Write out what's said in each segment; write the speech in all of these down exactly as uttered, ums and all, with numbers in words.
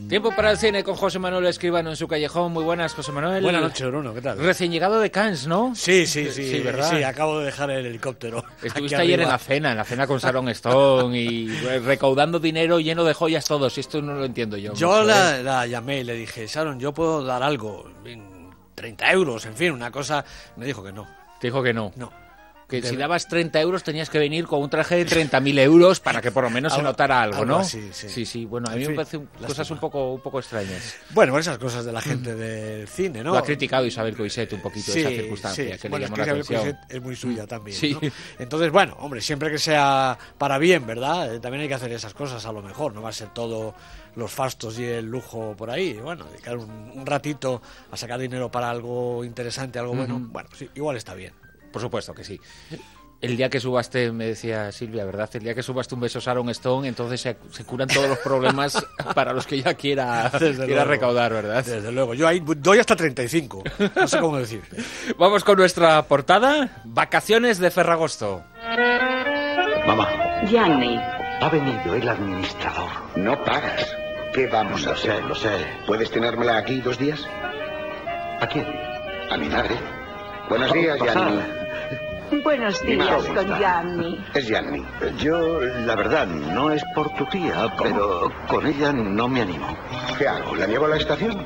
Tiempo para el cine con José Manuel Escribano en su callejón. Muy buenas, José Manuel. Buenas noches, Bruno, ¿qué tal? Recién llegado de Cannes, ¿no? Sí, sí, sí, sí, ¿verdad? Sí, acabo de dejar el helicóptero. Estuviste ayer en la cena, en la cena con Sharon Stone y recaudando dinero lleno de joyas todos, y esto no lo entiendo yo. Yo mucho, la, ¿eh? la llamé y le dije, Sharon, yo puedo dar algo, treinta euros, en fin, una cosa. Me dijo que no. Te dijo que no. No. Que de... si dabas treinta euros tenías que venir con un traje de treinta mil euros para que por lo menos se notara algo, algo ¿no? Así, sí. sí, sí. Bueno, a mí en me fin, parecen cosas un poco, un poco extrañas. Bueno, esas cosas de la gente mm. del cine, ¿no? Lo ha criticado Isabel Coixet un poquito sí, esa circunstancia, sí. que Bueno, le llamó es que la Isabel atención. Coixet es muy suya también, sí. ¿no? Entonces, bueno, hombre, siempre que sea para bien, ¿verdad? Eh, también hay que hacer esas cosas a lo mejor, no va a ser todo los fastos y el lujo por ahí. Bueno, dedicar un, un ratito a sacar dinero para algo interesante, algo bueno, mm. bueno, sí, igual está bien. Por supuesto que sí. El día que subaste, me decía Silvia, ¿verdad? El día que subaste un beso a Sharon Stone, entonces se, se curan todos los problemas para los que ella quiera, quiera recaudar, ¿verdad? Desde luego. Yo ahí doy hasta treinta y cinco. No sé cómo decirte. Vamos con nuestra portada. Vacaciones de Ferragosto. Mamá. Gianni. Ha venido el administrador. No pagas. ¿Qué vamos a hacer? Lo sé, lo sé. ¿Puedes tenérmela aquí dos días? ¿A quién? A mi madre. Buenos días, Gianni. Buenos días, don Gianni. Es Gianni. Yo, la verdad, no es por tu tía, ¿cómo? Pero con ella no me animo. ¿Qué hago? ¿La llevo a la estación?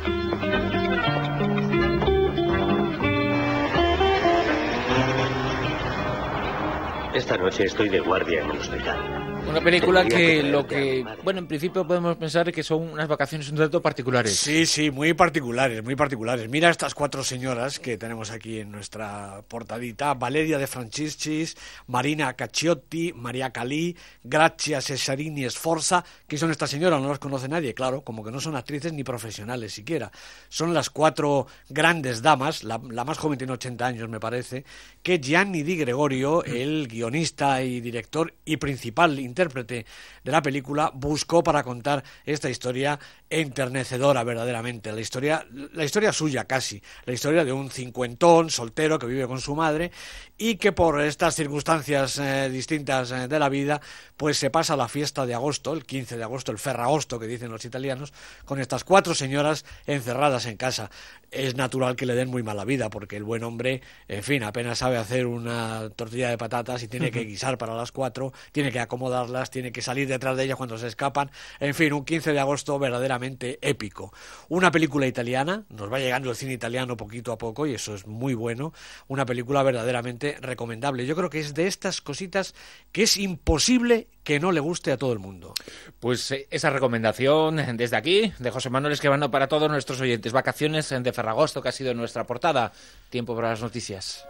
Esta noche estoy de guardia en el hospital. Una película que lo que, bueno, en principio podemos pensar que son unas vacaciones un tanto particulares. Sí, sí, muy particulares, muy particulares. Mira estas cuatro señoras que tenemos aquí en nuestra portadita. Valeria De Franciscis, Marina Cacciotti, María Calí, Grazia Cesarini Sforza. ¿Quién son estas señoras? No las conoce nadie, claro, como que no son actrices ni profesionales siquiera. Son las cuatro grandes damas, la, la más joven tiene ochenta años me parece, que Gianni Di Gregorio, el guionista y director y principal intérprete de la película, buscó para contar esta historia enternecedora verdaderamente, la historia, la historia suya casi, la historia de un cincuentón soltero que vive con su madre y que por estas circunstancias eh, distintas eh, de la vida, pues se pasa la fiesta de agosto, el quince de agosto, el Ferragosto que dicen los italianos, con estas cuatro señoras encerradas en casa. Es natural que le den muy mala vida porque el buen hombre, en fin, apenas sabe hacer una tortilla de patatas y tiene que guisar para las cuatro, tiene que acomodarlas, tiene que salir detrás de ellas cuando se escapan. En fin, un quince de agosto verdaderamente épico. Una película italiana, nos va llegando el cine italiano poquito a poco y eso es muy bueno. Una película verdaderamente recomendable. Yo creo que es de estas cositas que es imposible que no le guste a todo el mundo. Pues eh, esa recomendación desde aquí, de José Manuel Escribano para todos nuestros oyentes. Vacaciones de Ferragosto, que ha sido nuestra portada. Tiempo para las noticias.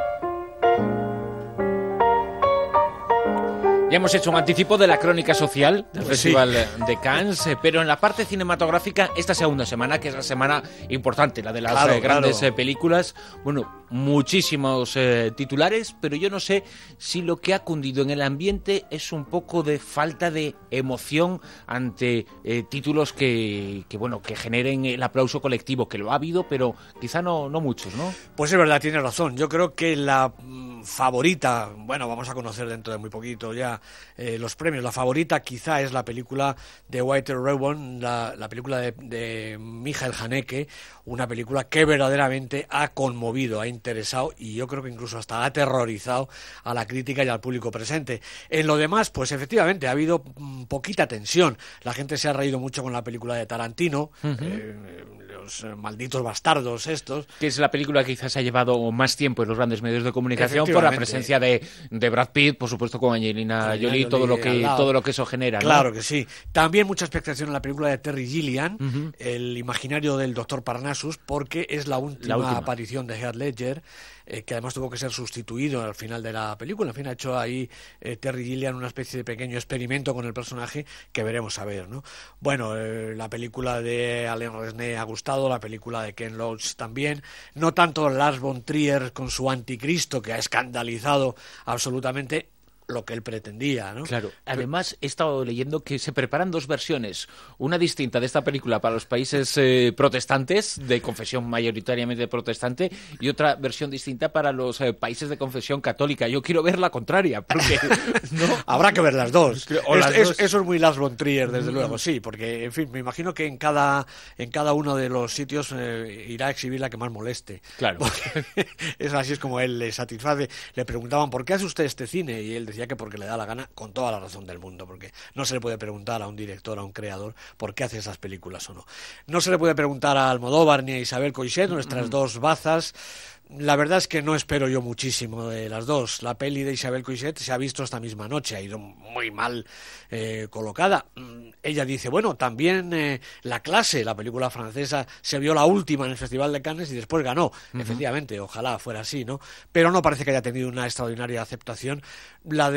Ya hemos hecho un anticipo de la crónica social del pues Festival sí. de Cannes, eh, pero en la parte cinematográfica, esta segunda semana, que es la semana importante, la de las claro, eh, grandes claro. eh, películas, bueno, muchísimos eh, titulares, pero yo no sé si lo que ha cundido en el ambiente es un poco de falta de emoción ante eh, títulos que, que, bueno, que generen el aplauso colectivo, que lo ha habido, pero quizá no, no muchos, ¿no? Pues es verdad, tiene razón. Yo creo que la mm, favorita, bueno, vamos a conocer dentro de muy poquito ya Eh, los premios. La favorita quizá es la película de Walter Rowland, la, la película de, de Michael Haneke, una película que verdaderamente ha conmovido, ha interesado y yo creo que incluso hasta ha aterrorizado a la crítica y al público presente. En lo demás, pues efectivamente ha habido mm, poquita tensión. La gente se ha reído mucho con la película de Tarantino, uh-huh. eh, los eh, malditos bastardos estos. Que es la película que quizás ha llevado más tiempo en los grandes medios de comunicación por la presencia de, de Brad Pitt, por supuesto con Angelina Jolie, Jolie todo lo que todo lo que eso genera, ¿no? Claro que sí. También mucha expectación en la película de Terry Gilliam, uh-huh. El imaginario del doctor Parnassus, porque es la última, la última. aparición de Heath Ledger, eh, que además tuvo que ser sustituido al final de la película. En fin, ha hecho ahí eh, Terry Gilliam una especie de pequeño experimento con el personaje que veremos a ver, ¿no? Bueno, eh, la película de Alain Resnais ha gustado, la película de Ken Loach también, no tanto Lars von Trier con su Anticristo, que ha escandalizado absolutamente. lo que él pretendía, ¿no? Claro. Además, he estado leyendo que se preparan dos versiones. Una distinta de esta película para los países eh, protestantes, de confesión mayoritariamente protestante, y otra versión distinta para los eh, países de confesión católica. Yo quiero ver la contraria, porque... ¿no? Habrá que ver las dos. O Es, las es- dos. eso es muy Lars von Trier, desde luego, sí, porque, en fin, me imagino que en cada, en cada uno de los sitios eh, irá a exhibir la que más moleste. Claro. Porque es así es como él le satisface. Le preguntaban, ¿por qué hace usted este cine? Y él decía que porque le da la gana, con toda la razón del mundo, porque no se le puede preguntar a un director, a un creador, por qué hace esas películas o no. No se le puede preguntar a Almodóvar ni a Isabel Coixet, nuestras dos bazas. La verdad es que no espero yo muchísimo de las dos. La peli de Isabel Coixet se ha visto esta misma noche, ha ido muy mal eh, colocada. Mm, Ella dice, bueno, también eh, La clase, la película francesa, se vio la última en el Festival de Cannes y después ganó. Uh-huh. Efectivamente, ojalá fuera así, ¿no? Pero no parece que haya tenido una extraordinaria aceptación. La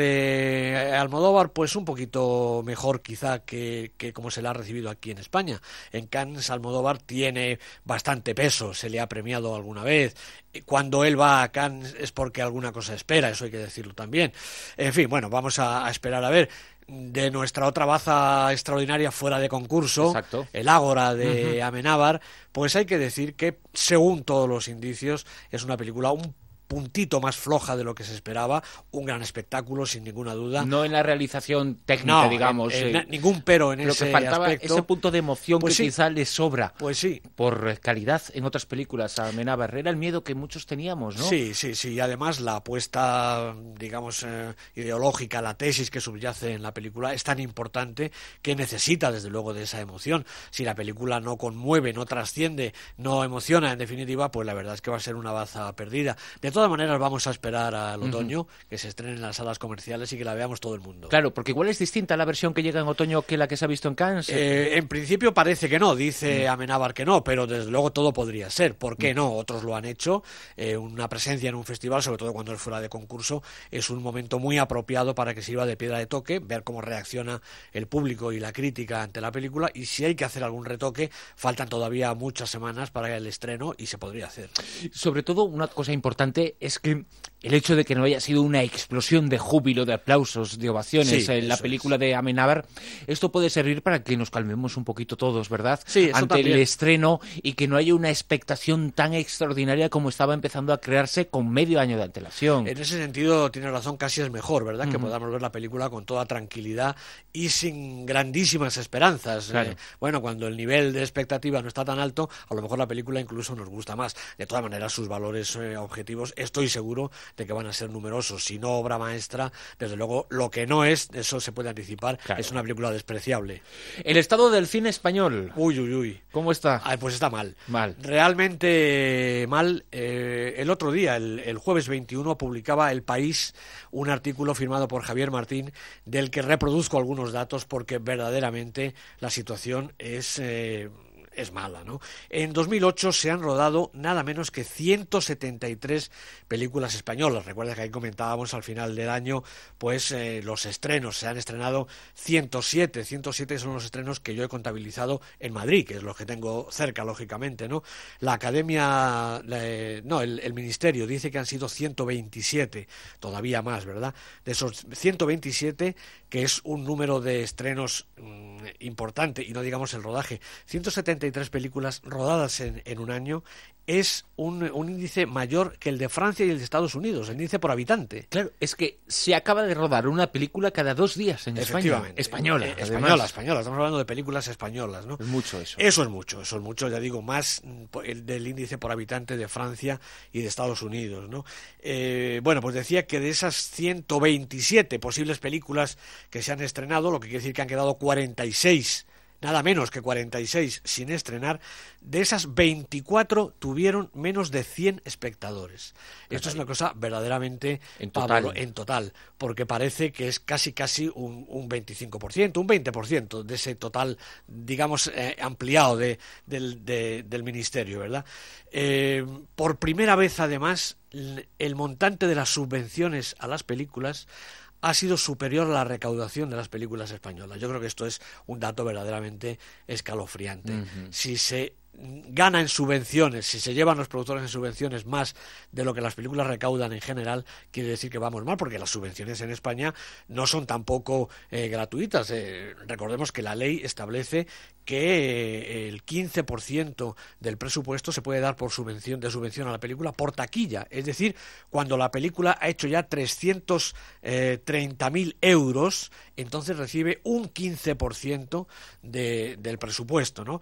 de Almodóvar, pues un poquito mejor quizá que, que como se la ha recibido aquí en España. En Cannes Almodóvar tiene bastante peso, se le ha premiado alguna vez. Cuando él va a Cannes es porque alguna cosa espera, eso hay que decirlo también. En fin, bueno, vamos a, a esperar a ver. De nuestra otra baza extraordinaria fuera de concurso, exacto, el Ágora de uh-huh. Amenábar, pues hay que decir que, según todos los indicios, es una película un puntito más floja de lo que se esperaba, un gran espectáculo sin ninguna duda. No en la realización técnica, no, digamos. En, en, eh, ningún pero en pero ese que faltaba aspecto. Ese punto de emoción pues que sí. quizá le sobra. Pues sí. Por calidad en otras películas a Amenábar. Era el miedo que muchos teníamos, ¿no? Sí, sí, sí. Y además la apuesta, digamos, eh, ideológica, la tesis que subyace en la película es tan importante que necesita, desde luego, de esa emoción. Si la película no conmueve, no trasciende, no emociona, en definitiva, pues la verdad es que va a ser una baza perdida. De todas maneras, vamos a esperar al otoño, uh-huh. que se estrene en las salas comerciales y que la veamos todo el mundo. Claro, porque igual es distinta la versión que llega en otoño que la que se ha visto en Cannes. Eh, en principio parece que no, dice uh-huh. Amenábar que no, pero desde luego todo podría ser. ¿Por qué uh-huh. no? Otros lo han hecho. Eh, una presencia en un festival, sobre todo cuando es fuera de concurso, es un momento muy apropiado para que sirva de piedra de toque, ver cómo reacciona el público y la crítica ante la película, y si hay que hacer algún retoque, faltan todavía muchas semanas para el estreno y se podría hacer. Sobre todo, una cosa importante es que el hecho de que no haya sido una explosión de júbilo, de aplausos, de ovaciones sí, en la película es. de Amenábar, esto puede servir para que nos calmemos un poquito todos, ¿verdad? Sí, eso ante también. el estreno, y que no haya una expectación tan extraordinaria como estaba empezando a crearse con medio año de antelación. En ese sentido, tiene razón, casi es mejor, ¿verdad? Uh-huh. Que podamos ver la película con toda tranquilidad y sin grandísimas esperanzas. Claro. Eh, bueno, cuando el nivel de expectativa no está tan alto, a lo mejor la película incluso nos gusta más. De todas maneras, sus valores eh, objetivos, estoy seguro de que van a ser numerosos. Si no obra maestra, desde luego, lo que no es, eso se puede anticipar, claro. Es una película despreciable. El estado del cine español. Uy, uy, uy. ¿Cómo está? Ah, pues está mal. Mal. Realmente mal. Eh, el otro día, el, el jueves veintiuno, publicaba El País un artículo firmado por Javier Martín, del que reproduzco algunos datos porque verdaderamente la situación es... Eh, es mala, ¿no? En dos mil ocho se han rodado nada menos que ciento setenta y tres películas españolas. Recuerda que ahí comentábamos al final del año, pues eh, los estrenos. Se han estrenado ciento siete. ciento siete son los estrenos que yo he contabilizado en Madrid, que es los que tengo cerca, lógicamente, ¿no? La Academia, la, no, el, el Ministerio dice que han sido ciento veintisiete, todavía más, ¿verdad? De esos ciento veintisiete, que es un número de estrenos mmm, importante, y no digamos el rodaje, ciento setenta y tres películas rodadas en, en un año, es un, un índice mayor que el de Francia y el de Estados Unidos, el índice por habitante. Claro, es que se acaba de rodar una película cada dos días en España. Española. Eh, española, española. Estamos hablando de películas españolas, ¿no? Es mucho eso. Eso es mucho, eso es mucho, ya digo, más el del índice por habitante de Francia y de Estados Unidos, ¿no? Eh, bueno, pues decía que de esas ciento veintisiete posibles películas que se han estrenado, lo que quiere decir que han quedado cuarenta y seis, nada menos que cuarenta y seis sin estrenar. De esas veinticuatro tuvieron menos de cien espectadores. Esto es una cosa verdaderamente en total, pavoro, en total, porque parece que es casi casi un, un veinticinco por ciento, un veinte por ciento de ese total, digamos, eh, ampliado de, del, de, del ministerio, ¿verdad? Eh, por primera vez, además, el montante de las subvenciones a las películas ha sido superior a la recaudación de las películas españolas. Yo creo que esto es un dato verdaderamente escalofriante. Uh-huh. Si se gana en subvenciones, si se llevan los productores en subvenciones más de lo que las películas recaudan en general, quiere decir que vamos mal, porque las subvenciones en España no son tampoco eh, gratuitas. Eh, recordemos que la ley establece que eh, el quince por ciento del presupuesto se puede dar por subvención de subvención a la película por taquilla, es decir, cuando la película ha hecho ya trescientos treinta mil euros, entonces recibe un quince por ciento de, del presupuesto, ¿no?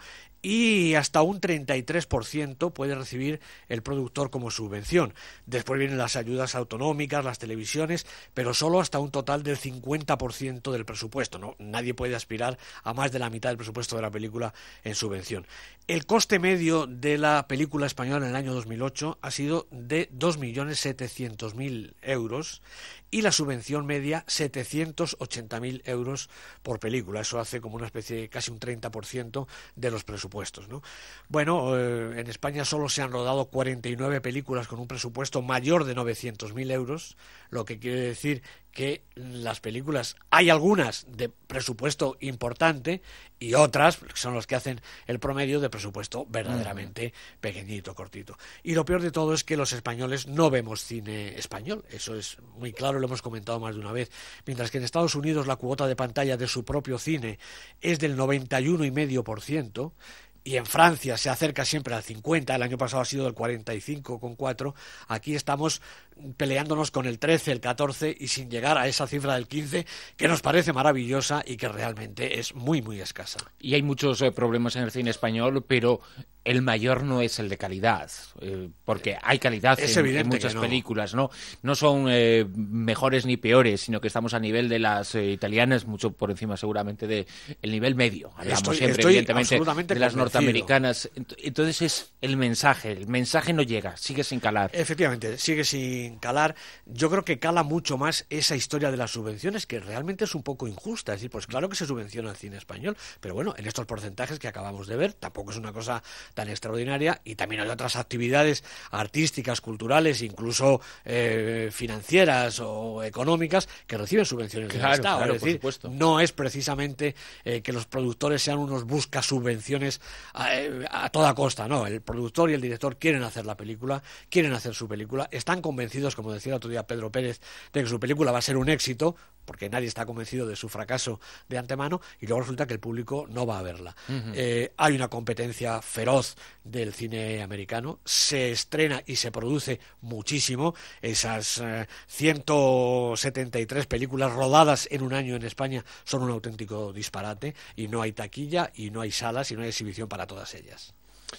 Y hasta un treinta y tres por ciento puede recibir el productor como subvención. Después vienen las ayudas autonómicas, las televisiones, pero solo hasta un total del cincuenta por ciento del presupuesto, ¿no? Nadie puede aspirar a más de la mitad del presupuesto de la película en subvención. El coste medio de la película española en el año dos mil ocho ha sido de dos millones setecientos mil euros y la subvención media setecientos ochenta mil euros por película. Eso hace como una especie de casi un treinta por ciento de los presupuestos, ¿no? Bueno, eh, en España solo se han rodado cuarenta y nueve películas con un presupuesto mayor de novecientos mil euros, lo que quiere decir que las películas, hay algunas de presupuesto importante y otras, que son los que hacen el promedio, de presupuesto verdaderamente uh-huh. pequeñito, cortito. Y lo peor de todo es que los españoles no vemos cine español, eso es muy claro, lo hemos comentado más de una vez. Mientras que en Estados Unidos la cuota de pantalla de su propio cine es del noventa y uno coma cinco por ciento, y en Francia se acerca siempre al cincuenta, el año pasado ha sido del cuarenta y cinco coma cuatro, aquí estamos peleándonos con el trece, el catorce y sin llegar a esa cifra del quince, que nos parece maravillosa y que realmente es muy, muy escasa. Y hay muchos eh, problemas en el cine español, pero el mayor no es el de calidad, eh, porque hay calidad en, en muchas no. películas, ¿no? No son eh, mejores ni peores, sino que estamos a nivel de las eh, italianas, mucho por encima seguramente del nivel medio. Hablamos estoy, siempre, estoy evidentemente, de las norteamericanas. Entonces es el mensaje, el mensaje no llega, sigue sin calar. Efectivamente, sigue sin calar. Yo creo que cala mucho más esa historia de las subvenciones, que realmente es un poco injusta. Es decir, pues claro que se subvenciona el cine español, pero bueno, en estos porcentajes que acabamos de ver, tampoco es una cosa tan extraordinaria, y también hay otras actividades artísticas, culturales, incluso eh, financieras o económicas que reciben subvenciones claro, del Estado. Claro, es decir, por supuesto. No es precisamente eh, que los productores sean unos busca subvenciones a, a toda costa, no. El productor y el director quieren hacer la película, quieren hacer su película, están convencidos, como decía el otro día Pedro Pérez, de que su película va a ser un éxito, porque nadie está convencido de su fracaso de antemano, y luego resulta que el público no va a verla. Uh-huh. Eh, hay una competencia feroz del cine americano, se estrena y se produce muchísimo, esas eh, ciento setenta y tres películas rodadas en un año en España son un auténtico disparate, y no hay taquilla, y no hay salas, y no hay exhibición para todas ellas.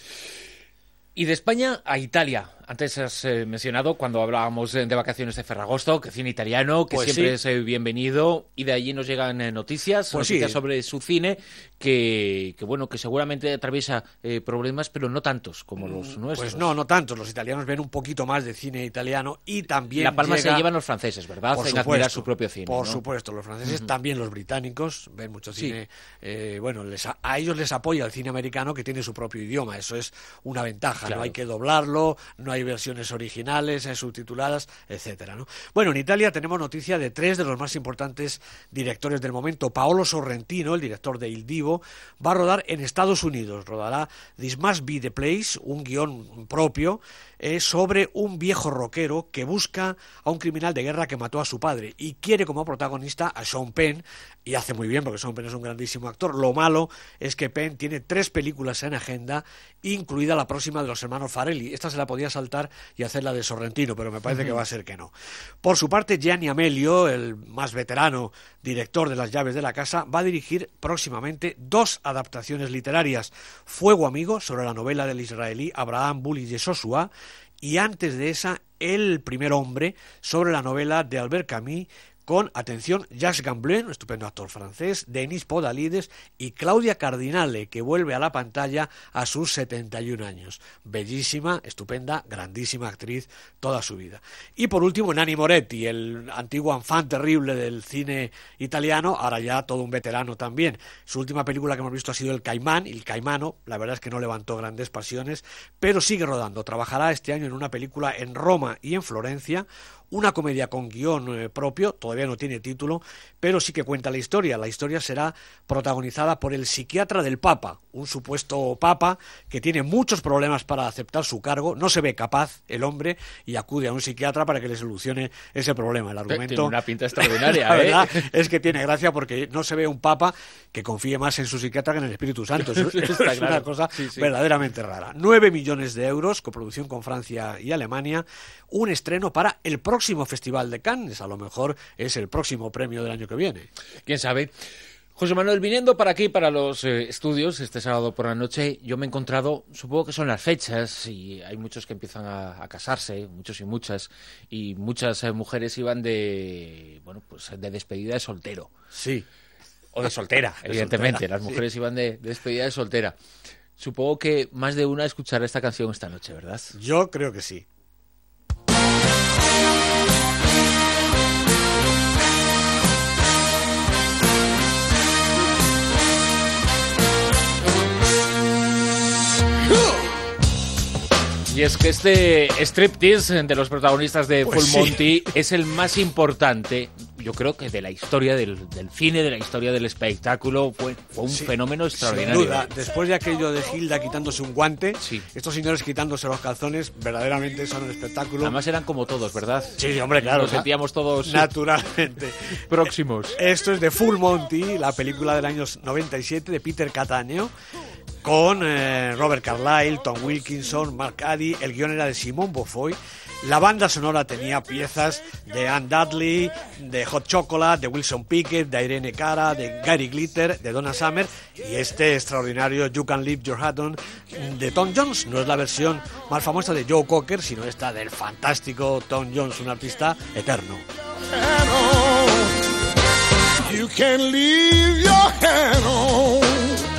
Y de España a Italia. Antes has eh, mencionado, cuando hablábamos de, de vacaciones de Ferragosto, que cine italiano, que pues siempre sí. es eh, bienvenido, y de allí nos llegan eh, noticias, pues noticias sí. sobre su cine, que, que bueno, que seguramente atraviesa eh, problemas, pero no tantos como los nuestros. Pues no, no tantos. Los italianos ven un poquito más de cine italiano, y también La palma llega... se llevan los franceses, ¿verdad? Por en supuesto, admirar su propio cine. Por ¿no? supuesto, los franceses, uh-huh. también los británicos ven mucho cine. Sí. Eh, bueno, les a, a ellos les apoya el cine americano, que tiene su propio idioma. Eso es una ventaja. Claro. No hay que doblarlo, no hay versiones originales, subtituladas, etcétera, ¿no? Bueno, en Italia tenemos noticia de tres de los más importantes directores del momento. Paolo Sorrentino, el director de Il Divo, va a rodar en Estados Unidos. Rodará This Must Be the Place, un guión propio eh, sobre un viejo rockero que busca a un criminal de guerra que mató a su padre y quiere como protagonista a Sean Penn, y hace muy bien porque Sean Penn es un grandísimo actor. Lo malo es que Penn tiene tres películas en agenda, incluida la próxima de los hermanos Farrelly. Esta se la podía saltar y hacerla de Sorrentino, pero me parece uh-huh. que va a ser que no. Por su parte, Gianni Amelio, el más veterano director de Las llaves de la casa, va a dirigir próximamente dos adaptaciones literarias: Fuego Amigo, sobre la novela del israelí Abraham Bulli Yehoshua, y antes de esa, El primer hombre, sobre la novela de Albert Camus, con, atención, Jacques Gamblin, un estupendo actor francés, Denis Podalides y Claudia Cardinale, que vuelve a la pantalla a sus setenta y un años. Bellísima, estupenda, grandísima actriz toda su vida. Y por último, Nanni Moretti, el antiguo enfant terrible del cine italiano, ahora ya todo un veterano también. Su última película que hemos visto ha sido El Caimán, El Caimano. La verdad es que no levantó grandes pasiones, pero sigue rodando. Trabajará este año en una película en Roma y en Florencia, una comedia con guión eh, propio, todavía todavía no tiene título, pero sí que cuenta la historia. La historia será protagonizada por el psiquiatra del Papa, un supuesto Papa que tiene muchos problemas para aceptar su cargo, no se ve capaz el hombre y acude a un psiquiatra para que le solucione ese problema. El argumento tiene una pinta extraordinaria, la ¿eh? verdad es que tiene gracia porque no se ve un Papa que confíe más en su psiquiatra que en el Espíritu Santo. Eso es Está una claro. cosa Sí, sí. verdaderamente rara. Nueve millones de euros, coproducción con Francia y Alemania, un estreno para el próximo Festival de Cannes. A lo mejor es el próximo premio del año que viene. ¿Quién sabe? José Manuel, viniendo para aquí, para los eh, estudios, este sábado por la noche, yo me he encontrado, supongo que son las fechas, y hay muchos que empiezan a, a casarse, muchos y muchas, y muchas eh, mujeres iban de, bueno, pues de despedida de soltero. Sí. O de soltera, De evidentemente. soltera, Las mujeres iban de, de despedida de soltera. Supongo que más de una escuchará esta canción esta noche, ¿verdad? Yo creo que sí. Y es que este striptease de los protagonistas de Pues Full sí. Monty es el más importante, yo creo que de la historia del, del cine, de la historia del espectáculo. Fue, fue un Sí, fenómeno extraordinario. Sin duda, después de aquello de Hilda quitándose un guante, Sí. estos señores quitándose los calzones, verdaderamente son un espectáculo. Además eran como todos, ¿verdad? Sí, hombre, claro. Nos sentíamos todos naturalmente próximos. Esto es de Full Monty, la película del año noventa y siete de Peter Cattaneo, con eh, Robert Carlyle, Tom Wilkinson, Mark Addy. El guion era de Simone Beaufoy. La banda sonora tenía piezas de Anne Dudley, de Hot Chocolate, de Wilson Pickett, de Irene Cara, de Gary Glitter, de Donna Summer, y este extraordinario You Can Leave Your Hat On de Tom Jones. No es la versión más famosa de Joe Cocker, sino esta del fantástico Tom Jones, un artista eterno. You can leave your hat on.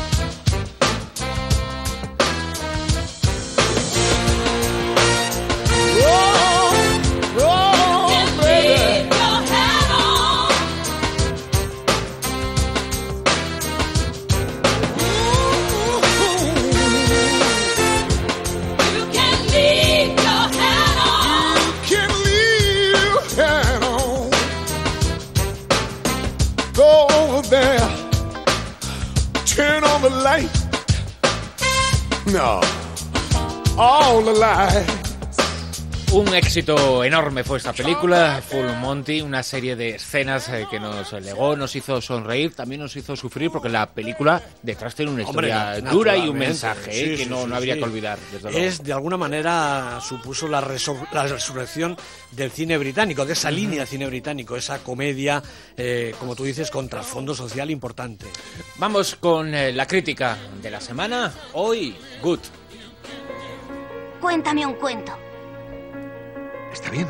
No, all the lights. Un éxito enorme fue esta película, Full Monty, una serie de escenas eh, que nos legó, nos hizo sonreír, también nos hizo sufrir, porque la película detrás tiene una Hombre, historia na- dura y un naturalmente. mensaje eh, Sí, que sí, no, sí, no habría sí. que olvidar, desde luego. Es, de alguna manera, supuso la, resor- la resurrección del cine británico, de esa línea de cine británico, esa comedia, eh, como tú dices, con trasfondo social importante. Vamos con eh, la crítica de la semana, hoy, Good. Cuéntame un cuento. Está bien.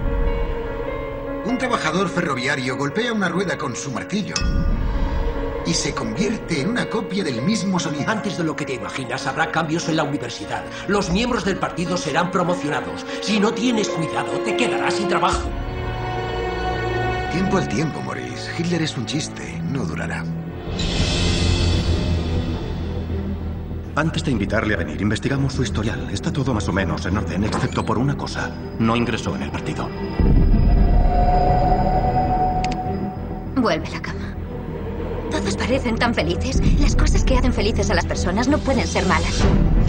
Un trabajador ferroviario golpea una rueda con su martillo y se convierte en una copia del mismo sonido. Antes de lo que te imaginas, habrá cambios en la universidad. Los miembros del partido serán promocionados. Si no tienes cuidado, te quedarás sin trabajo. Tiempo al tiempo, Maurice. Hitler es un chiste. No durará. Antes de invitarle a venir, investigamos su historial. Está todo más o menos en orden, excepto por una cosa. No ingresó en el partido. Vuelve a la cama. Todos parecen tan felices. Las cosas que hacen felices a las personas no pueden ser malas.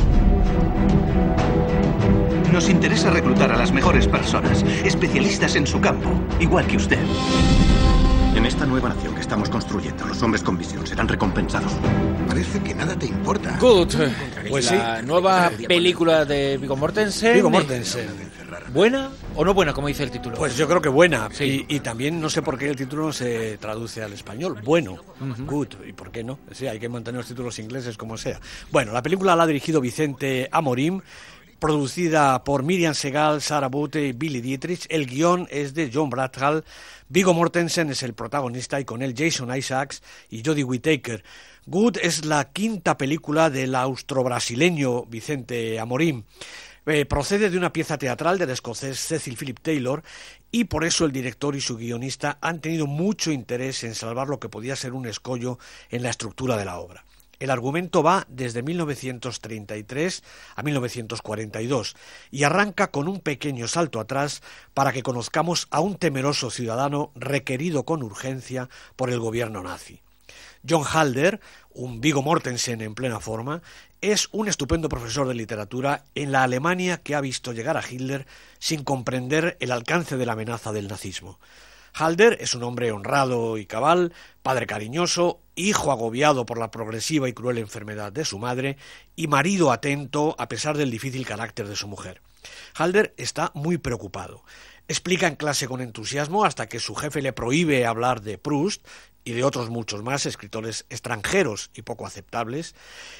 Nos interesa reclutar a las mejores personas, especialistas en su campo, igual que usted. En esta nueva nación que estamos construyendo, los hombres con visión serán recompensados. Parece que nada te importa. Good, Pues la sí. nueva película de Viggo Mortensen. Viggo Mortensen. ¿Buena o no buena, como dice el título? Pues yo creo que buena. Sí. Y, y también no sé por qué el título no se traduce al español. Bueno, good. ¿Y por qué no? Sí, hay que mantener los títulos ingleses como sea. Bueno, la película la ha dirigido Vicente Amorim, producida por Miriam Segal, Sarah Botte y Billy Dietrich. El guión es de John Bradhall. Viggo Mortensen es el protagonista y con él Jason Isaacs y Jodie Whittaker. Good es la quinta película del austrobrasileño Vicente Amorim. Eh, procede de una pieza teatral del escocés Cecil Philip Taylor y por eso el director y su guionista han tenido mucho interés en salvar lo que podía ser un escollo en la estructura de la obra. El argumento va desde mil novecientos treinta y tres a mil novecientos cuarenta y dos y arranca con un pequeño salto atrás para que conozcamos a un temeroso ciudadano requerido con urgencia por el gobierno nazi. John Halder, un Viggo Mortensen en plena forma, es un estupendo profesor de literatura en la Alemania que ha visto llegar a Hitler sin comprender el alcance de la amenaza del nazismo. Halder es un hombre honrado y cabal, padre cariñoso, hijo agobiado por la progresiva y cruel enfermedad de su madre y marido atento a pesar del difícil carácter de su mujer. Halder está muy preocupado. Explica en clase con entusiasmo hasta que su jefe le prohíbe hablar de Proust y de otros muchos más escritores extranjeros y poco aceptables.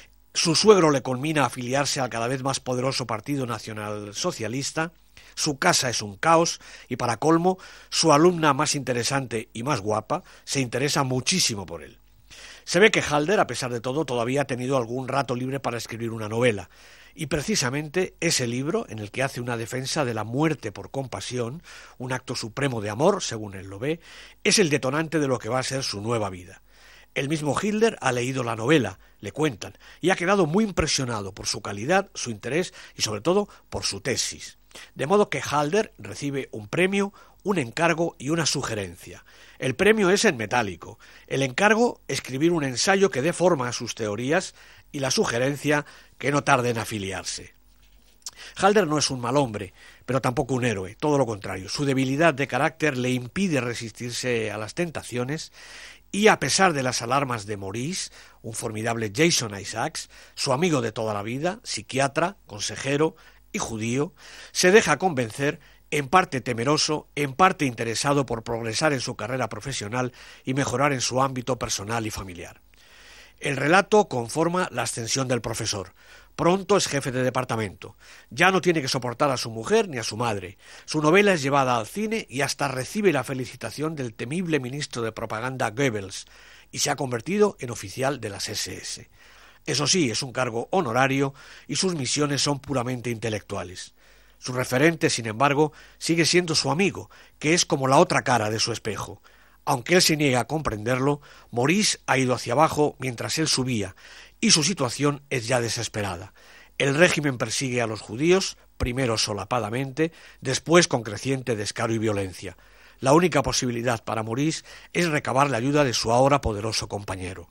Su suegro le conmina a afiliarse al cada vez más poderoso Partido Nacional Socialista. Su casa es un caos y, para colmo, su alumna más interesante y más guapa se interesa muchísimo por él. Se ve que Halder, a pesar de todo, todavía ha tenido algún rato libre para escribir una novela, y precisamente ese libro, en el que hace una defensa de la muerte por compasión, un acto supremo de amor, según él lo ve, es el detonante de lo que va a ser su nueva vida. El mismo Hitler ha leído la novela, le cuentan, y ha quedado muy impresionado por su calidad, su interés y sobre todo por su tesis. De modo que Halder recibe un premio, un encargo y una sugerencia. El premio es en metálico, el encargo escribir un ensayo que dé forma a sus teorías y la sugerencia que no tarde en afiliarse. Halder no es un mal hombre, pero tampoco un héroe, todo lo contrario. Su debilidad de carácter le impide resistirse a las tentaciones y, a pesar de las alarmas de Maurice, un formidable Jason Isaacs, su amigo de toda la vida, psiquiatra, consejero y judío, se deja convencer, en parte temeroso, en parte interesado por progresar en su carrera profesional y mejorar en su ámbito personal y familiar. El relato conforma la ascensión del profesor. Pronto es jefe de departamento. Ya no tiene que soportar a su mujer ni a su madre. Su novela es llevada al cine y hasta recibe la felicitación del temible ministro de propaganda Goebbels y se ha convertido en oficial de las ese ese. Eso sí, es un cargo honorario y sus misiones son puramente intelectuales. Su referente, sin embargo, sigue siendo su amigo, que es como la otra cara de su espejo. Aunque él se niega a comprenderlo, Maurice ha ido hacia abajo mientras él subía, y su situación es ya desesperada. El régimen persigue a los judíos, primero solapadamente, después con creciente descaro y violencia. La única posibilidad para Maurice es recabar la ayuda de su ahora poderoso compañero.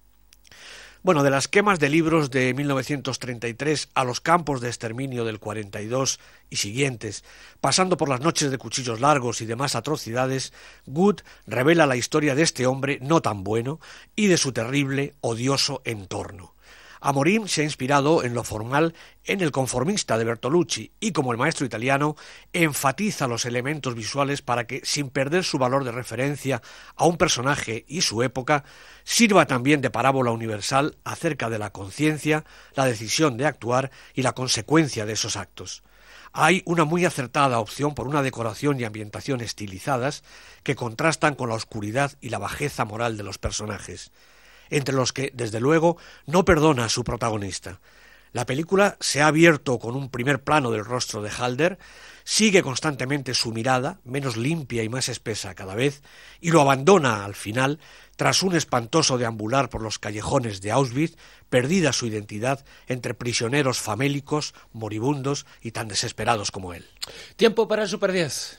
Bueno, de las quemas de libros de mil novecientos treinta y tres a los campos de exterminio del cuarenta y dos y siguientes, pasando por las noches de cuchillos largos y demás atrocidades, Good revela la historia de este hombre no tan bueno y de su terrible, odioso entorno. Amorim se ha inspirado en lo formal en El conformista de Bertolucci y, como el maestro italiano, enfatiza los elementos visuales para que, sin perder su valor de referencia a un personaje y su época, sirva también de parábola universal acerca de la conciencia, la decisión de actuar y la consecuencia de esos actos. Hay una muy acertada opción por una decoración y ambientación estilizadas que contrastan con la oscuridad y la bajeza moral de los personajes, entre los que, desde luego, no perdona a su protagonista. La película se ha abierto con un primer plano del rostro de Halder, sigue constantemente su mirada, menos limpia y más espesa cada vez, y lo abandona al final, tras un espantoso deambular por los callejones de Auschwitz, perdida su identidad entre prisioneros famélicos, moribundos y tan desesperados como él. Tiempo para el Super diez.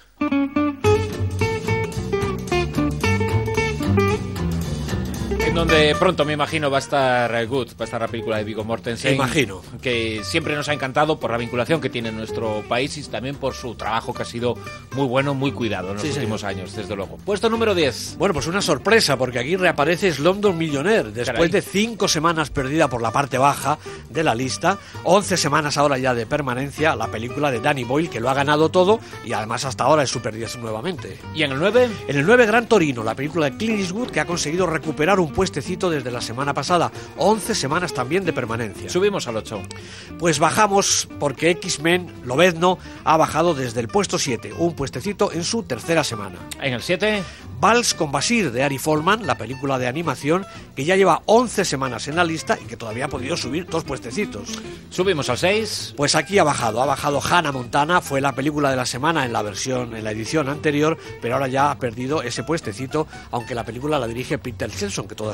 En donde pronto, me imagino, va a estar Good, va a estar la película de Viggo Mortensen. Me imagino. Que siempre nos ha encantado por la vinculación que tiene en nuestro país y también por su trabajo que ha sido muy bueno, muy cuidado en los sí, últimos señor. años, desde luego. Puesto número diez. Bueno, pues una sorpresa, porque aquí reaparece Slumdog Millionaire, después Caray. de cinco semanas perdida por la parte baja de la lista, once semanas ahora ya de permanencia, la película de Danny Boyle, que lo ha ganado todo y además hasta ahora es Super diez nuevamente. ¿Y en el nueve? En el nueve, Gran Torino, la película de Clint Eastwood, que ha conseguido recuperar un puestecito desde la semana pasada, once semanas también de permanencia. Subimos al ocho. Pues bajamos porque X-Men Lobezno ha bajado desde el puesto siete, un puestecito en su tercera semana. En el siete, Vals con Basir de Ari Folman, la película de animación que ya lleva once semanas en la lista y que todavía ha podido subir dos puestecitos. Subimos al seis. Pues aquí ha bajado, ha bajado Hannah Montana, fue la película de la semana en la versión, en la edición anterior, pero ahora ya ha perdido ese puestecito, aunque la película la dirige Peter Selson, que toda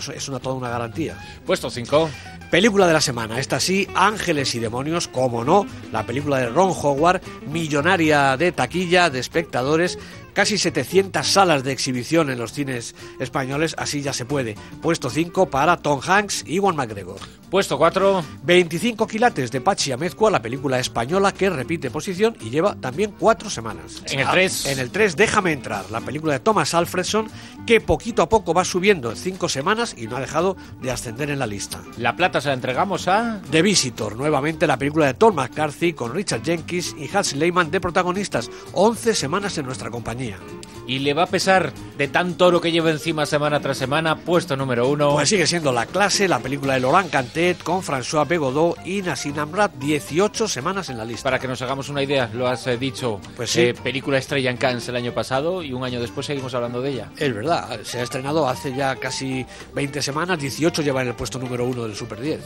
es una toda una garantía. Puesto cinco. Película de la semana, esta sí, Ángeles y Demonios, como no, la película de Ron Howard, millonaria de taquilla, de espectadores, casi setecientas salas de exhibición en los cines españoles, así ya se puede. Puesto cinco para Tom Hanks y Ewan McGregor. Puesto cuatro. veinticinco quilates de Pachi Amezcua, la película española que repite posición y lleva también cuatro semanas. En el tres. En el tres, Déjame entrar, la película de Thomas Alfredson, que poquito a poco va subiendo en cinco semanas y no ha dejado de ascender en la lista. La plata se la entregamos a... The Visitor, nuevamente la película de Tom McCarthy con Richard Jenkins y Hal Lehman de protagonistas. once semanas en nuestra compañía. Y le va a pesar de tanto oro que lleva encima semana tras semana. Puesto número uno. Pues sigue siendo La Clase, la película de Laurent Cantet con François Begodeau y Nassim Amrat, dieciocho semanas en la lista. Para que nos hagamos una idea, lo has eh, dicho, pues sí. eh, película estrella en Cannes el año pasado y un año después seguimos hablando de ella. Es verdad, se ha estrenado hace ya casi veinte semanas, dieciocho lleva en el puesto número uno del Super diez.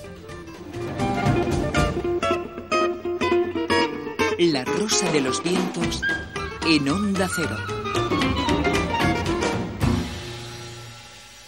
La Rosa de los Vientos en Onda Cero.